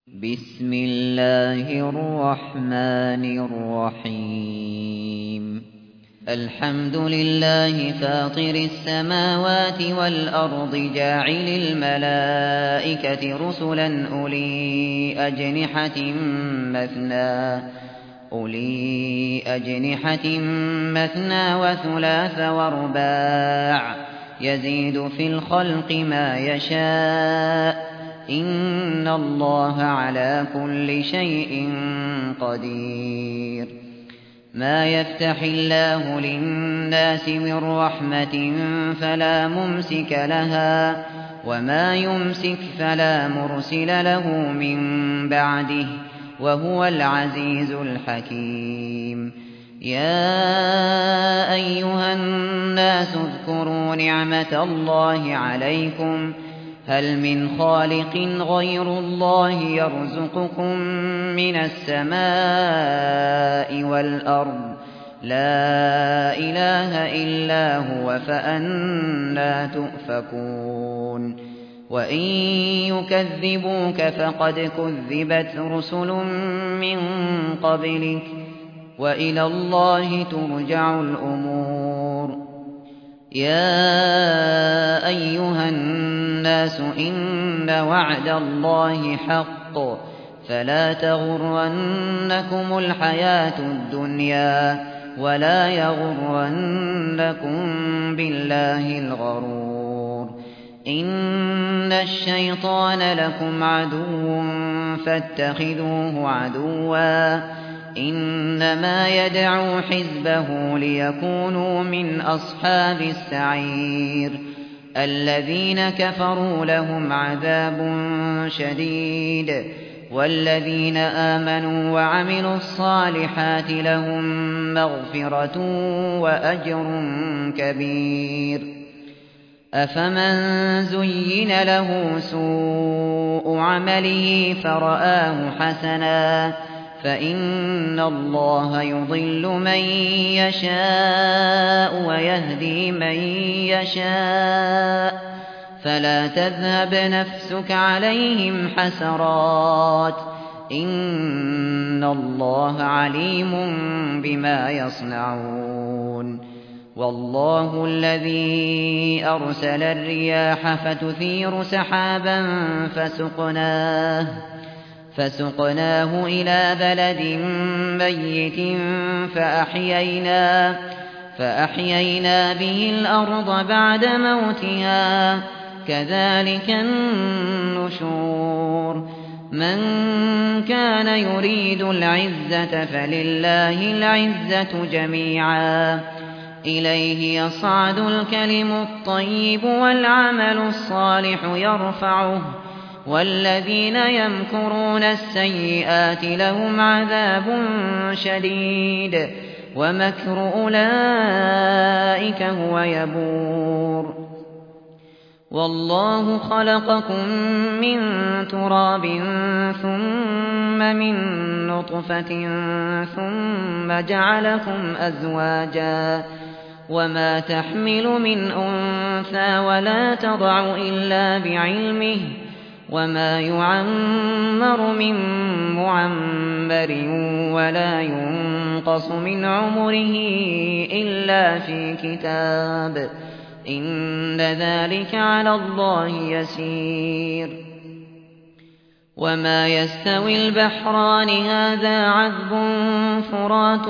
بسم الله الرحمن الرحيم. الحمد لله فاطر السماوات والأرض جاعل الملائكة رسلا أولي أجنحة مثنى وثلاث ورباع يزيد في الخلق ما يشاء إن الله على كل شيء قدير. ما يفتح الله للناس من رحمة فلا ممسك لها وما يمسك فلا مرسل له من بعده وهو العزيز الحكيم. يا أيها الناس اذكروا نعمة الله عليكم هل من خالق غير الله يرزقكم من السماء والأرض لا إله إلا هو فأنى تؤفكون. وإن يكذبوك فقد كذبت رسل من قبلك وإلى الله ترجع الأمور. يا أيها الناس إن وعد الله حق فلا تغرنكم الحياة الدنيا ولا يغرنكم بالله الغرور. إن الشيطان لكم عدو فاتخذوه عدوا إنما يدعو حزبه ليكونوا من أصحاب السعير. الذين كفروا لهم عذاب شديد والذين آمنوا وعملوا الصالحات لهم مغفرة وأجر كبير. أفمن زين له سوء عمله فرآه حسنا فإن الله يضل من يشاء ويهدي من يشاء فلا تذهب نفسك عليهم حسرات إن الله عليم بما يصنعون. والله الذي أرسل الرياح فتثير سحابا فسقناه إلى بلد ميت فأحيينا به الأرض بعد موتها كذلك النشور. من كان يريد العزة فلله العزة جميعا إليه يصعد الكلم الطيب والعمل الصالح يرفعه والذين يمكرون السيئات لهم عذاب شديد ومكر أولئك هو يبور. والله خلقكم من تراب ثم من نطفة ثم جعلكم أزواجا وما تحمل من أنثى ولا تضع إلا بعلمه وما يعمر من معمر ولا ينقص من عمره إلا في كتاب إن ذلك على الله يسير. وما يستوي البحران هذا عذب فرات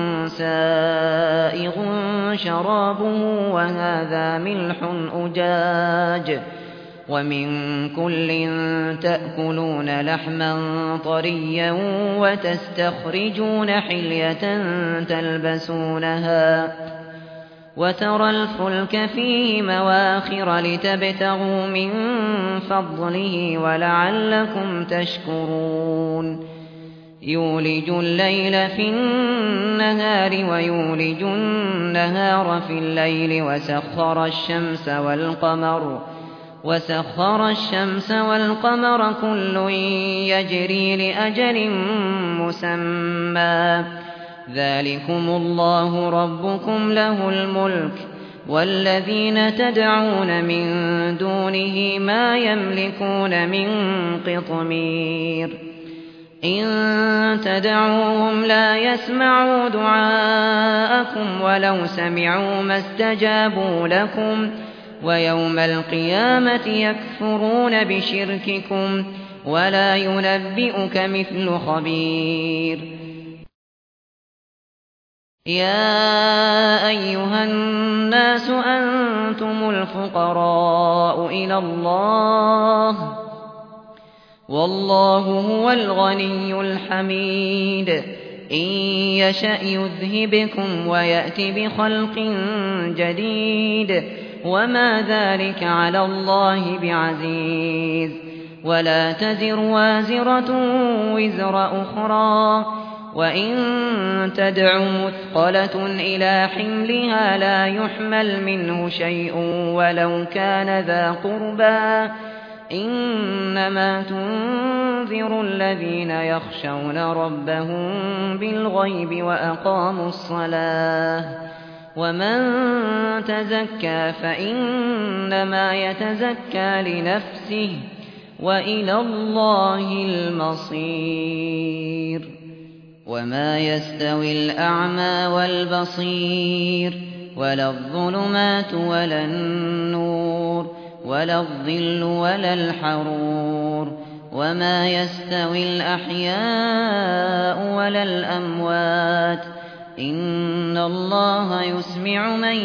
سائغ شرابه وهذا ملح أجاج ومن كل تأكلون لحما طريا وتستخرجون حلية تلبسونها وترى الفلك فيه مواخر لتبتغوا من فضله ولعلكم تشكرون. يولج الليل في النهار ويولج النهار في الليل وسخر الشمس والقمر كل يجري لأجل مسمى ذلكم الله ربكم له الملك والذين تدعون من دونه ما يملكون من قطمير إن تدعوهم لا يسمعوا دعاءكم ولو سمعوا ما استجابوا لكم ويوم القيامة يكفرون بشرككم ولا ينبئك مثل خبير يا أيها الناس أنتم الفقراء إلى الله والله هو الغني الحميد إن يشأ يذهبكم ويأت بخلق جديد وما ذلك على الله بعزيز ولا تزر وازرة وزر أخرى وإن تدع مثقلة إلى حملها لا يحمل منه شيء ولو كان ذا قربى إنما تنذر الذين يخشون ربهم بالغيب وأقاموا الصلاة ومن تزكى فإنما يتزكى لنفسه وإلى الله المصير وما يستوي الأعمى والبصير ولا الظلمات ولا النور ولا الظل ولا الحرور وما يستوي الأحياء ولا الأموات إن الله يسمع من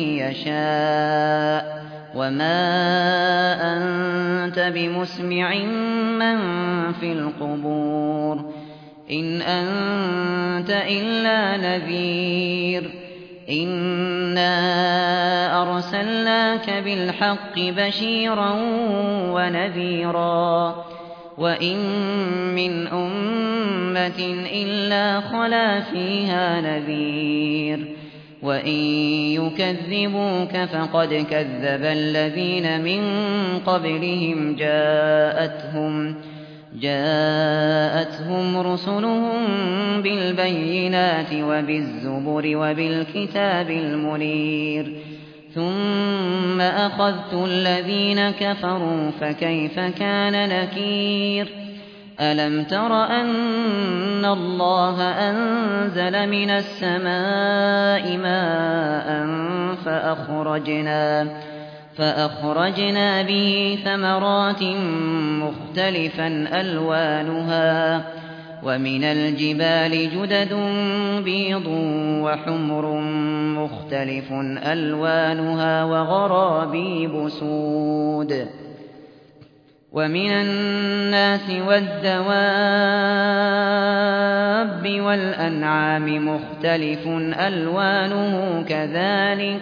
يشاء وما أنت بمسمع من في القبور إن أنت إلا نذير إنا أرسلناك بالحق بشيرا ونذيرا وإن من أمة إلا خلا فيها نذير وإن يكذبوك فقد كذب الذين من قبلهم جاءتهم رسلهم بالبينات وبالزبر وبالكتاب المنير ثم أخذت الذين كفروا فكيف كان نكير ألم تر أن الله أنزل من السماء ماء فأخرجنا به ثمرات مختلفا ألوانها ومن الجبال جدد بيض وحمر مختلف ألوانها وغرابيب سود ومن الناس والدواب والأنعام مختلف ألوانه كذلك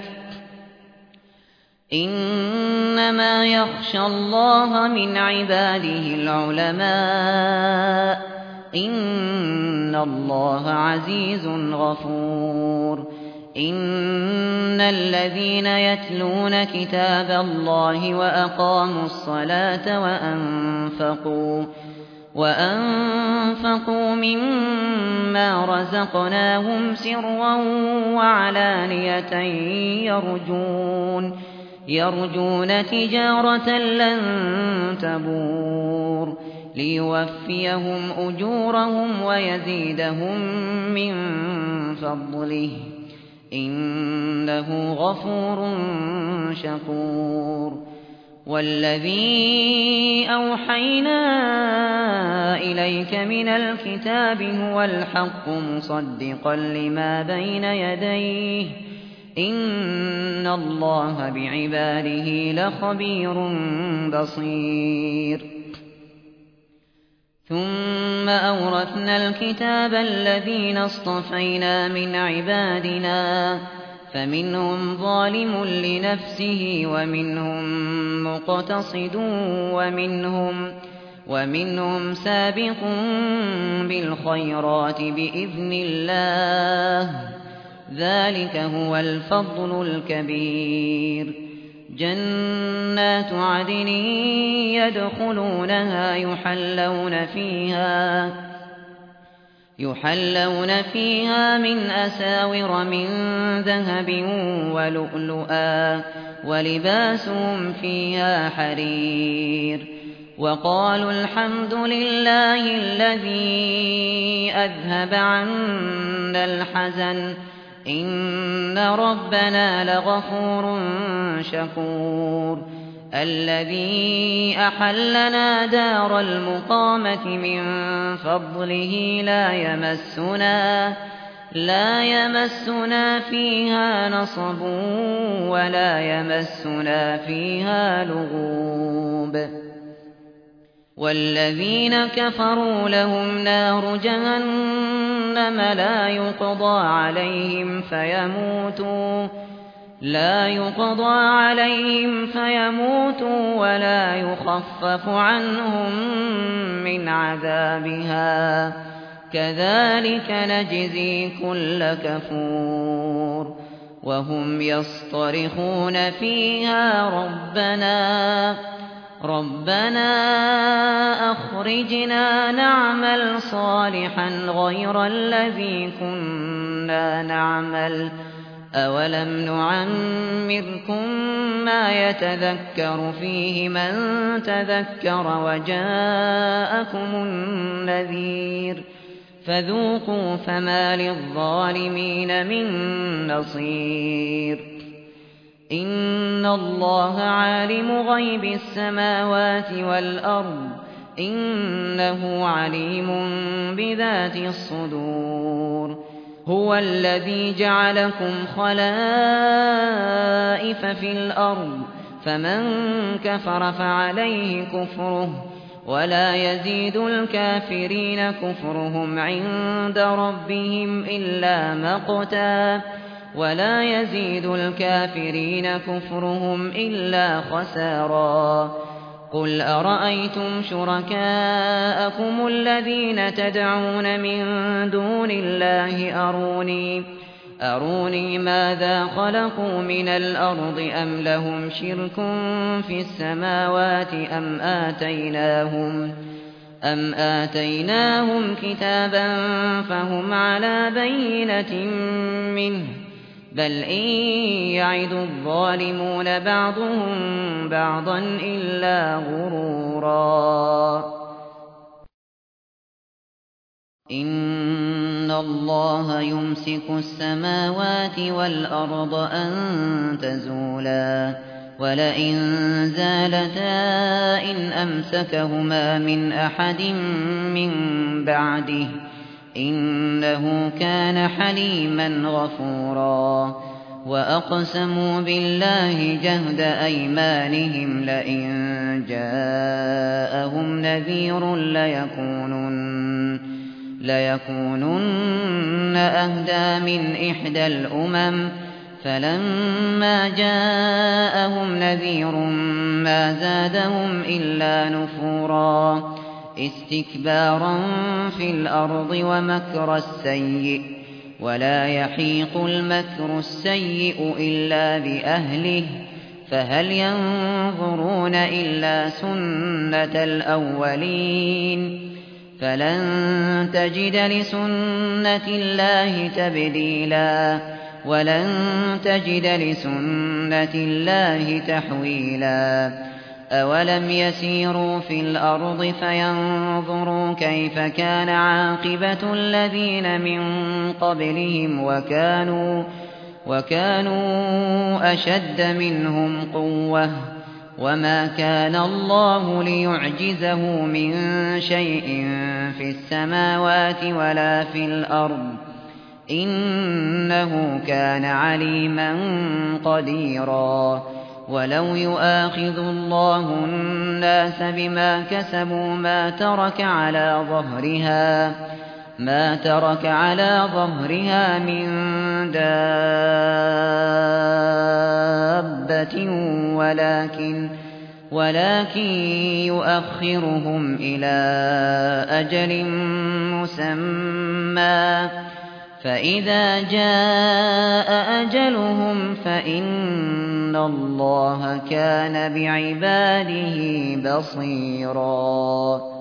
إنما يخشى الله من عباده العلماء إن الله عزيز غفور إن الذين يتلون كتاب الله وأقاموا الصلاة وأنفقوا مما رزقناهم سرا وعلانية يرجون تجارة لن تبور ليوفيهم أجورهم ويزيدهم من فضله إنه غفور شكور والذي أوحينا إليك من الكتاب هو الحق مصدقا لما بين يديه إن الله بعباده لخبير بصير ثم أورثنا الكتاب الذين اصطفينا من عبادنا فمنهم ظالم لنفسه ومنهم مقتصد ومنهم سابق بالخيرات بإذن الله ذلك هو الفضل الكبير جنات عدن يحلون فيها من أساور من ذهب ولؤلؤا ولباسهم فيها حرير وقالوا الحمد لله الذي أذهب عنا الحزن إن ربنا لغفور شكور الذي أحلنا دار المقامة من فضله لا يمسنا فيها نصب ولا يمسنا فيها لغوب والذين كفروا لهم نار جهنم لا يقضى عليهم فيموتوا ولا يخفف عنهم من عذابها كذلك نجزي كل كفور وهم يصطرخون فيها ربنا أخرجنا نعمل صالحا غير الذي كنا نعمل أولم نعمركم ما يتذكر فيه من تذكر وجاءكم النذير فذوقوا فما للظالمين من نصير إن الله عالم غيب السماوات والأرض إنه عليم بذات الصدور هو الذي جعلكم خلائف في الأرض فمن كفر فعليه كفره ولا يزيد الكافرين كفرهم عند ربهم إلا مقتا خسارا قل أرأيتم شركاءكم الذين تدعون من دون الله أروني ماذا خلقوا من الأرض أم لهم شرك في السماوات أم آتيناهم كتابا فهم على بينة منه بل إن يعد الظالمون بعضهم بعضا إلا غرورا إن الله يمسك السماوات والأرض أن تزولا ولئن زالتا إن أمسكهما من أحد من بعده إنه كان حليما غفورا وأقسموا بالله جهد أيمانهم لئن جاءهم نذير ليكونن أهدى من إحدى الأمم فلما جاءهم نذير ما زادهم إلا نفورا استكبارا في الأرض ومكر السيء ولا يحيق المكر السيء إلا بأهله فهل ينظرون إلا سنة الأولين فلن تجد لسنة الله تبديلا ولن تجد لسنة الله تحويلا أولم يسيروا في الأرض فينظروا كيف كان عاقبة الذين من قبلهم وكانوا أشد منهم قوة وما كان الله ليعجزه من شيء في السماوات ولا في الأرض إنه كان عليما قديرا ولو يؤاخذ الله الناس بما كسبوا ما ترك على ظهرها من دابة ولكن يؤخرهم إلى أجل مسمى فإذا جاء أجلهم فإن الله كان بعباده بصيرا